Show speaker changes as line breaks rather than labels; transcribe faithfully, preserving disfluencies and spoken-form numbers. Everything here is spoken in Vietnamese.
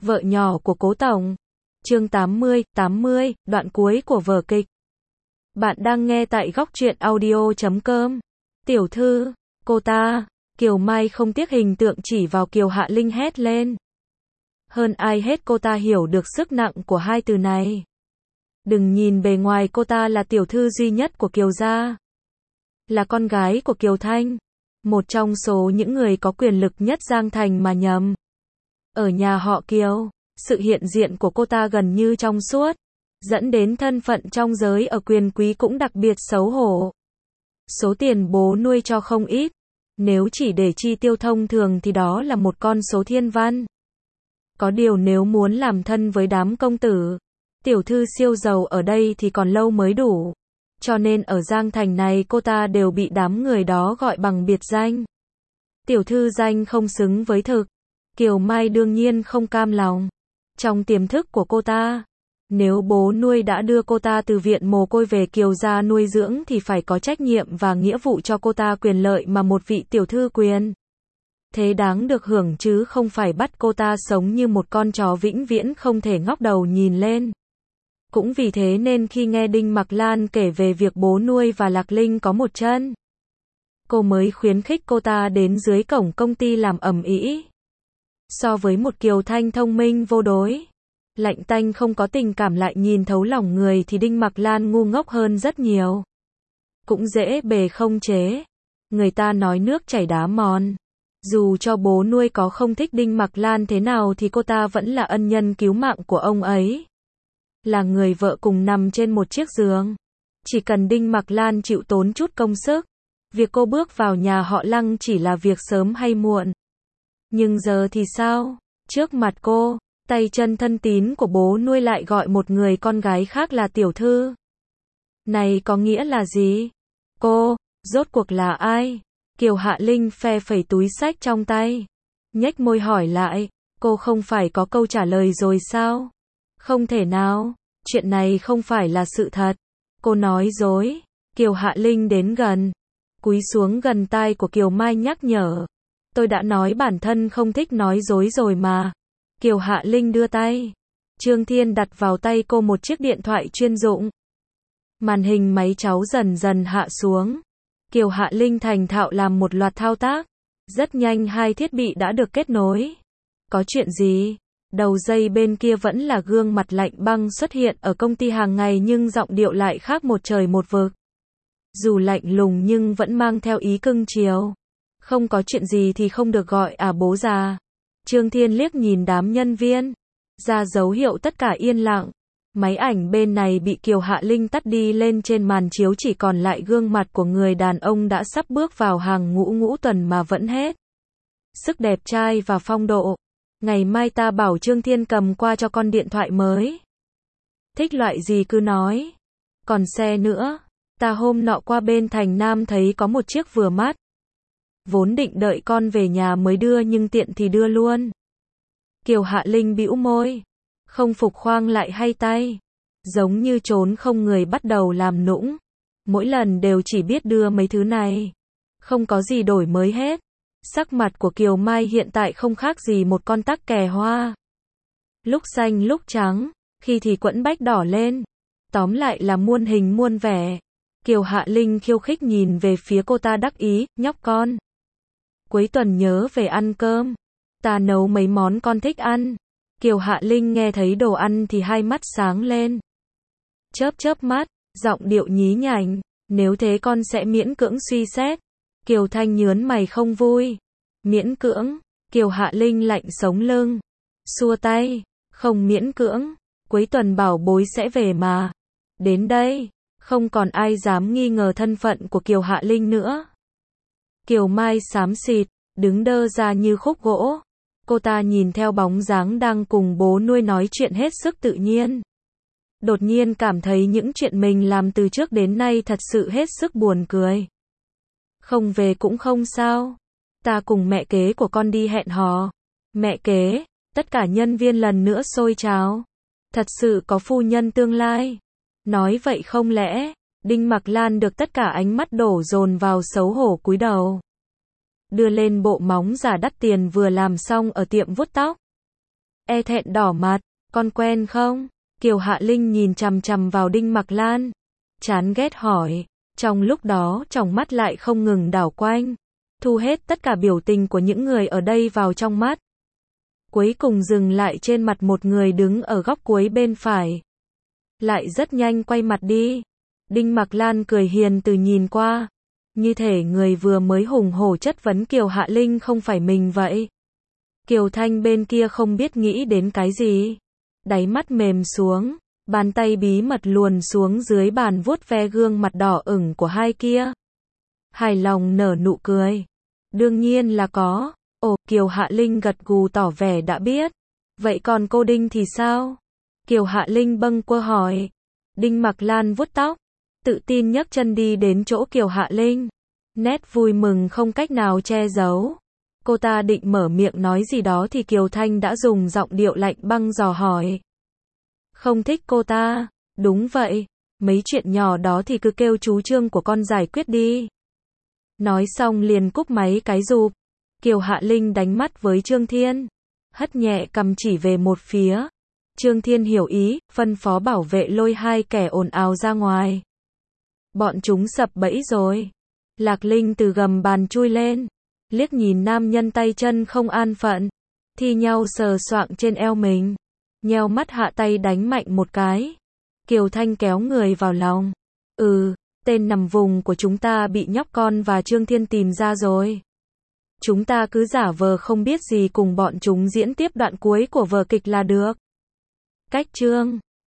Vợ nhỏ của Cố Tổng. Chương tám mươi, tám mươi, đoạn cuối của vở kịch. Bạn đang nghe tại góc truyện audio chấm com. Tiểu thư, cô ta, Kiều Mai không tiếc hình tượng chỉ vào Kiều Hạ Linh hét lên. Hơn ai hết cô ta hiểu được sức nặng của hai từ này. Đừng nhìn bề ngoài cô ta là tiểu thư duy nhất của Kiều gia. Là con gái của Kiều Thanh. Một trong số những người có quyền lực nhất Giang Thành mà nhầm. Ở nhà họ Kiều, sự hiện diện của cô ta gần như trong suốt, dẫn đến thân phận trong giới ở quyền quý cũng đặc biệt xấu hổ. Số tiền bố nuôi cho không ít, nếu chỉ để chi tiêu thông thường thì đó là một con số thiên văn. Có điều nếu muốn làm thân với đám công tử, tiểu thư siêu giàu ở đây thì còn lâu mới đủ. Cho nên ở Giang Thành này cô ta đều bị đám người đó gọi bằng biệt danh. Tiểu thư danh không xứng với thực. Kiều Mai đương nhiên không cam lòng. Trong tiềm thức của cô ta, nếu bố nuôi đã đưa cô ta từ viện mồ côi về Kiều gia nuôi dưỡng thì phải có trách nhiệm và nghĩa vụ cho cô ta quyền lợi mà một vị tiểu thư quyền. Thế đáng được hưởng chứ không phải bắt cô ta sống như một con chó vĩnh viễn không thể ngóc đầu nhìn lên. Cũng vì thế nên khi nghe Đinh Mặc Lan kể về việc bố nuôi và Lạc Linh có một chân, cô mới khuyến khích cô ta đến dưới cổng công ty làm ầm ĩ. So với một Kiều Thanh thông minh vô đối, lạnh tanh không có tình cảm lại nhìn thấu lòng người thì Đinh Mặc Lan ngu ngốc hơn rất nhiều. Cũng dễ bề không chế. Người ta nói nước chảy đá mòn. Dù cho bố nuôi có không thích Đinh Mặc Lan thế nào thì cô ta vẫn là ân nhân cứu mạng của ông ấy. Là người vợ cùng nằm trên một chiếc giường. Chỉ cần Đinh Mặc Lan chịu tốn chút công sức, việc cô bước vào nhà họ Lăng chỉ là việc sớm hay muộn. Nhưng giờ thì sao? Trước mặt cô, tay chân thân tín của bố nuôi lại gọi một người con gái khác là tiểu thư. Này có nghĩa là gì? Cô, rốt cuộc là ai? Kiều Hạ Linh phe phẩy túi xách trong tay. Nhếch môi hỏi lại, cô không phải có câu trả lời rồi sao? Không thể nào, chuyện này không phải là sự thật. Cô nói dối. Kiều Hạ Linh đến gần, cúi xuống gần tai của Kiều Mai nhắc nhở. Tôi đã nói bản thân không thích nói dối rồi mà. Kiều Hạ Linh đưa tay. Trương Thiên đặt vào tay cô một chiếc điện thoại chuyên dụng. Màn hình máy cháu dần dần hạ xuống. Kiều Hạ Linh thành thạo làm một loạt thao tác. Rất nhanh hai thiết bị đã được kết nối. Có chuyện gì? Đầu dây bên kia vẫn là gương mặt lạnh băng xuất hiện ở công ty hàng ngày nhưng giọng điệu lại khác một trời một vực. Dù lạnh lùng nhưng vẫn mang theo ý cưng chiều. Không có chuyện gì thì không được gọi à bố già. Trương Thiên liếc nhìn đám nhân viên, ra dấu hiệu tất cả yên lặng. Máy ảnh bên này bị Kiều Hạ Linh tắt đi, lên trên màn chiếu chỉ còn lại gương mặt của người đàn ông đã sắp bước vào hàng ngũ ngũ tuần mà vẫn hết sức đẹp trai và phong độ. Ngày mai ta bảo Trương Thiên cầm qua cho con điện thoại mới. Thích loại gì cứ nói. Còn xe nữa, ta hôm nọ qua bên Thành Nam thấy có một chiếc vừa mắt. Vốn định đợi con về nhà mới đưa nhưng tiện thì đưa luôn. Kiều Hạ Linh bĩu môi, không phục khoang lại hay tay, giống như trốn không người bắt đầu làm nũng. Mỗi lần đều chỉ biết đưa mấy thứ này, không có gì đổi mới hết. Sắc mặt của Kiều Mai hiện tại không khác gì một con tắc kè hoa. Lúc xanh lúc trắng, khi thì quẫn bách đỏ lên. Tóm lại là muôn hình muôn vẻ. Kiều Hạ Linh khiêu khích nhìn về phía cô ta đắc ý, nhóc con. Cuối tuần nhớ về ăn cơm. Ta nấu mấy món con thích ăn. Kiều Hạ Linh nghe thấy đồ ăn thì hai mắt sáng lên. Chớp chớp mắt, giọng điệu nhí nhảnh. Nếu thế con sẽ miễn cưỡng suy xét. Kiều Thanh nhớn mày không vui. Miễn cưỡng. Kiều Hạ Linh lạnh sống lưng. Xua tay. Không miễn cưỡng. Cuối tuần bảo bối sẽ về mà. Đến đây, không còn ai dám nghi ngờ thân phận của Kiều Hạ Linh nữa. Kiều Mai xám xịt, đứng đơ ra như khúc gỗ. Cô ta nhìn theo bóng dáng đang cùng bố nuôi nói chuyện hết sức tự nhiên. Đột nhiên cảm thấy những chuyện mình làm từ trước đến nay thật sự hết sức buồn cười. Không về cũng không sao. Ta cùng mẹ kế của con đi hẹn hò. Mẹ kế, tất cả nhân viên lần nữa xôi trào. Thật sự có phu nhân tương lai. Nói vậy không lẽ, Đinh Mặc Lan được tất cả ánh mắt đổ dồn vào xấu hổ cúi đầu. Đưa lên bộ móng giả đắt tiền vừa làm xong ở tiệm vuốt tóc. e thẹn đỏ mặt, con quen không? Kiều Hạ Linh nhìn chằm chằm vào Đinh Mặc Lan, chán ghét hỏi, trong lúc đó tròng mắt lại không ngừng đảo quanh, thu hết tất cả biểu tình của những người ở đây vào trong mắt. Cuối cùng dừng lại trên mặt một người đứng ở góc cuối bên phải. Lại rất nhanh quay mặt đi. Đinh Mặc Lan cười hiền từ nhìn qua, như thể người vừa mới hùng hổ chất vấn Kiều Hạ Linh không phải mình vậy. Kiều Thanh bên kia không biết nghĩ đến cái gì, đáy mắt mềm xuống, bàn tay bí mật luồn xuống dưới bàn vuốt ve gương mặt đỏ ửng của hai kia. Hài lòng nở nụ cười. Đương nhiên là có. Ồ, Kiều Hạ Linh gật gù tỏ vẻ đã biết. Vậy còn cô Đinh thì sao? Kiều Hạ Linh bâng quơ hỏi. Đinh Mặc Lan vuốt tóc, tự tin nhấc chân đi đến chỗ Kiều Hạ Linh. Nét vui mừng không cách nào che giấu. Cô ta định mở miệng nói gì đó thì Kiều Thanh đã dùng giọng điệu lạnh băng dò hỏi. Không thích cô ta? Đúng vậy, mấy chuyện nhỏ đó thì cứ kêu chú Trương của con giải quyết đi. Nói xong liền cúp máy cái rụp. Kiều Hạ Linh đánh mắt với Trương Thiên, hất nhẹ cầm chỉ về một phía. Trương Thiên hiểu ý, phân phó bảo vệ lôi hai kẻ ồn ào ra ngoài. Bọn chúng sập bẫy rồi. Lạc Linh từ gầm bàn chui lên, liếc nhìn nam nhân tay chân không an phận, thi nhau sờ soạng trên eo mình, nheo mắt hạ tay đánh mạnh một cái. Kiều Thanh kéo người vào lòng. Ừ, tên nằm vùng của chúng ta bị nhóc con và Trương Thiên tìm ra rồi. Chúng ta cứ giả vờ không biết gì cùng bọn chúng diễn tiếp đoạn cuối của vở kịch là được. Cách Trương